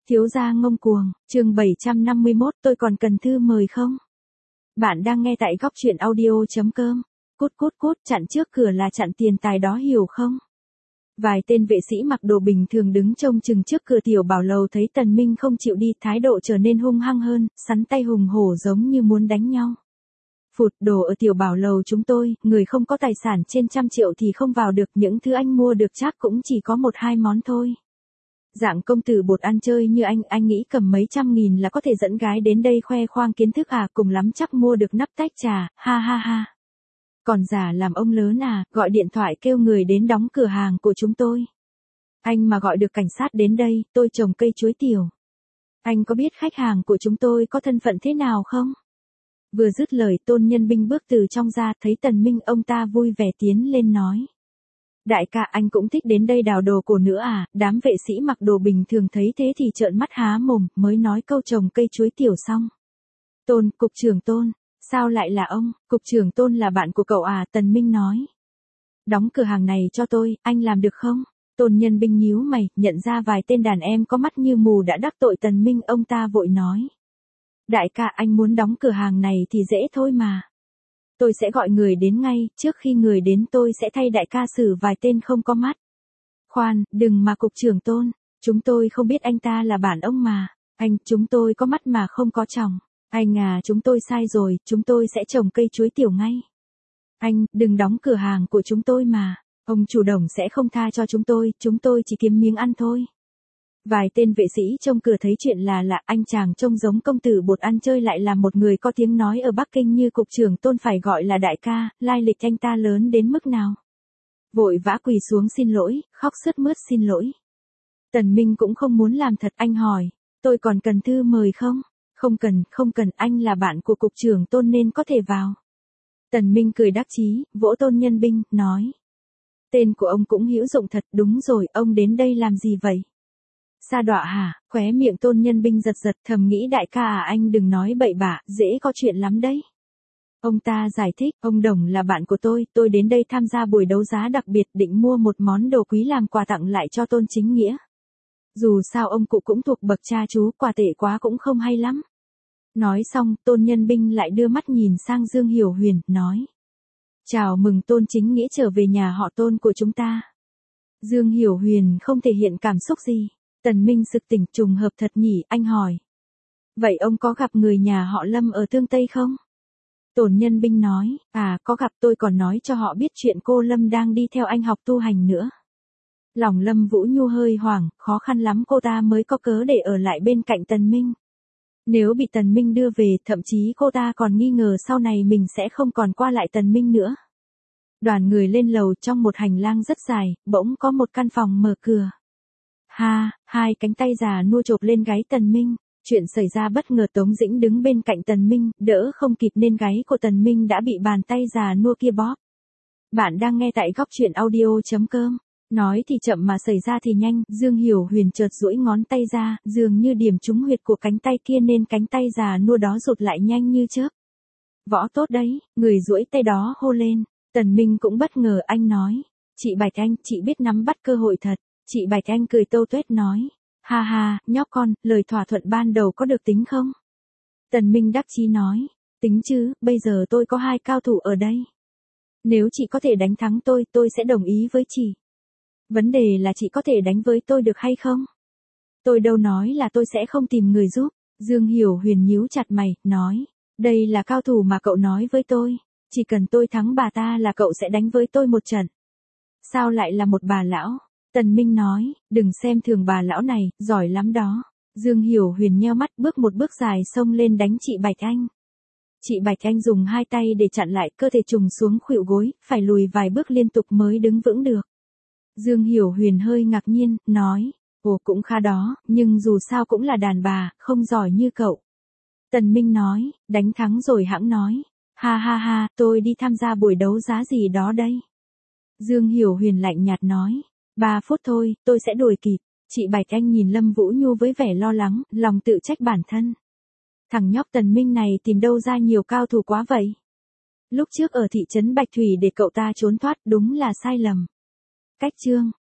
Thiếu gia ngông cuồng, chương 751, tôi còn cần thư mời không? Bạn đang nghe tại góc truyện audio.com. Cút cút cút, chặn trước cửa là chặn tiền tài đó hiểu không? Vài tên vệ sĩ mặc đồ bình thường đứng trông chừng trước cửa tiểu bảo lầu thấy Tần Minh không chịu đi, thái độ trở nên hung hăng hơn, sắn tay hùng hổ giống như muốn đánh nhau. Phụt, đồ ở tiểu bảo lầu chúng tôi, người không có tài sản trên 100 triệu thì không vào được, những thứ anh mua được chắc cũng chỉ có 1-2 món thôi. Dạng công tử bột ăn chơi như anh nghĩ cầm mấy trăm nghìn là có thể dẫn gái đến đây khoe khoang kiến thức à, cùng lắm chắc mua được nắp tách trà, ha ha ha. Còn giả làm ông lớn à, gọi điện thoại kêu người đến đóng cửa hàng của chúng tôi. Anh mà gọi được cảnh sát đến đây, tôi trồng cây chuối tiểu. Anh có biết khách hàng của chúng tôi có thân phận thế nào không? Vừa dứt lời, Tôn Nhân Binh bước từ trong ra, thấy Tần Minh, ông ta vui vẻ tiến lên nói. Đại ca, anh cũng thích đến đây đào đồ cổ nữa à? Đám vệ sĩ mặc đồ bình thường thấy thế thì trợn mắt há mồm, mới nói câu trồng cây chuối tiểu xong. Tôn, cục trưởng Tôn, sao lại là ông? Cục trưởng Tôn là bạn của cậu à? Tần Minh nói. Đóng cửa hàng này cho tôi, anh làm được không? Tôn Nhân Binh nhíu mày, nhận ra vài tên đàn em có mắt như mù đã đắc tội Tần Minh, ông ta vội nói. Đại ca, anh muốn đóng cửa hàng này thì dễ thôi mà. Tôi sẽ gọi người đến ngay, trước khi người đến tôi sẽ thay đại ca xử vài tên không có mắt. Khoan, đừng mà cục trưởng Tôn, chúng tôi không biết anh ta là bạn ông mà. Anh, chúng tôi có mắt mà không có tròng. Anh à, chúng tôi sai rồi, chúng tôi sẽ trồng cây chuối tiểu ngay. Anh, đừng đóng cửa hàng của chúng tôi mà. Ông chủ đồng sẽ không tha cho chúng tôi chỉ kiếm miếng ăn thôi. Vài tên vệ sĩ trong cửa thấy chuyện là lạ, anh chàng trông giống công tử bột ăn chơi lại là một người có tiếng nói ở Bắc Kinh như cục trưởng Tôn phải gọi là đại ca, lai lịch anh ta lớn đến mức nào. Vội vã quỳ xuống xin lỗi, khóc sướt mướt xin lỗi. Tần Minh cũng không muốn làm thật, anh hỏi, tôi còn cần thư mời không? Không cần, anh là bạn của cục trưởng Tôn nên có thể vào. Tần Minh cười đắc chí, vỗ Tôn Nhân Binh, nói. Tên của ông cũng hữu dụng thật, đúng rồi, ông đến đây làm gì vậy? Sa đọa hả? Khóe miệng Tôn Nhân Binh giật giật, thầm nghĩ đại ca à, anh đừng nói bậy bạ, dễ có chuyện lắm đấy. Ông ta giải thích, ông Đồng là bạn của tôi đến đây tham gia buổi đấu giá đặc biệt định mua một món đồ quý làm quà tặng lại cho Tôn Chính Nghĩa. Dù sao ông cụ cũng thuộc bậc cha chú, quà tệ quá cũng không hay lắm. Nói xong, Tôn Nhân Binh lại đưa mắt nhìn sang Dương Hiểu Huyền, nói. Chào mừng Tôn Chính Nghĩa trở về nhà họ Tôn của chúng ta. Dương Hiểu Huyền không thể hiện cảm xúc gì. Tần Minh sực tỉnh, trùng hợp thật nhỉ, anh hỏi. Vậy ông có gặp người nhà họ Lâm ở Tương Tây không? Tôn Nhân Binh nói, à có gặp, tôi còn nói cho họ biết chuyện cô Lâm đang đi theo anh học tu hành nữa. Lòng Lâm Vũ Nhu hơi hoảng, khó khăn lắm cô ta mới có cớ để ở lại bên cạnh Tần Minh. Nếu bị Tần Minh đưa về, thậm chí cô ta còn nghi ngờ sau này mình sẽ không còn qua lại Tần Minh nữa. Đoàn người lên lầu, trong một hành lang rất dài, bỗng có một căn phòng mở cửa. Ha, hai cánh tay già nua chộp lên gáy Tần Minh. Chuyện xảy ra bất ngờ, Tống Dĩnh đứng bên cạnh Tần Minh, đỡ không kịp nên gáy của Tần Minh đã bị bàn tay già nua kia bóp. Bạn đang nghe tại góc truyện audio.com. Nói thì chậm mà xảy ra thì nhanh, Dương Hiểu Huyền chợt duỗi ngón tay ra, dường như điểm trúng huyệt của cánh tay kia nên cánh tay già nua đó rụt lại nhanh như chớp. Võ tốt đấy, người duỗi tay đó hô lên. Tần Minh cũng bất ngờ, anh nói. Chị Bạch Anh, chị biết nắm bắt cơ hội thật. Chị Bạch Anh cười tâu tuét nói. Ha ha, nhóc con, lời thỏa thuận ban đầu có được tính không? Tần Minh đắc chí nói. Tính chứ, bây giờ tôi có 2 cao thủ ở đây. Nếu chị có thể đánh thắng tôi sẽ đồng ý với chị. Vấn đề là chị có thể đánh với tôi được hay không? Tôi đâu nói là tôi sẽ không tìm người giúp. Dương Hiểu Huyền nhíu chặt mày, nói. Đây là cao thủ mà cậu nói với tôi. Chỉ cần tôi thắng bà ta là cậu sẽ đánh với tôi một trận. Sao lại là một bà lão? Tần Minh nói, đừng xem thường bà lão này, giỏi lắm đó. Dương Hiểu Huyền nheo mắt, bước một bước dài xông lên đánh chị Bạch Anh. Chị Bạch Anh dùng 2 tay để chặn lại, cơ thể trùng xuống khuỵu gối, phải lùi vài bước liên tục mới đứng vững được. Dương Hiểu Huyền hơi ngạc nhiên, nói, ồ cũng khá đó, nhưng dù sao cũng là đàn bà, không giỏi như cậu. Tần Minh nói, đánh thắng rồi hãng nói, ha ha ha, tôi đi tham gia buổi đấu giá gì đó đây. Dương Hiểu Huyền lạnh nhạt nói, 3 phút thôi, tôi sẽ đuổi kịp. Chị Bạch Anh nhìn Lâm Vũ Nhu với vẻ lo lắng, lòng tự trách bản thân. Thằng nhóc Tần Minh này tìm đâu ra nhiều cao thủ quá vậy? Lúc trước ở thị trấn Bạch Thủy để cậu ta trốn thoát đúng là sai lầm. Cách chương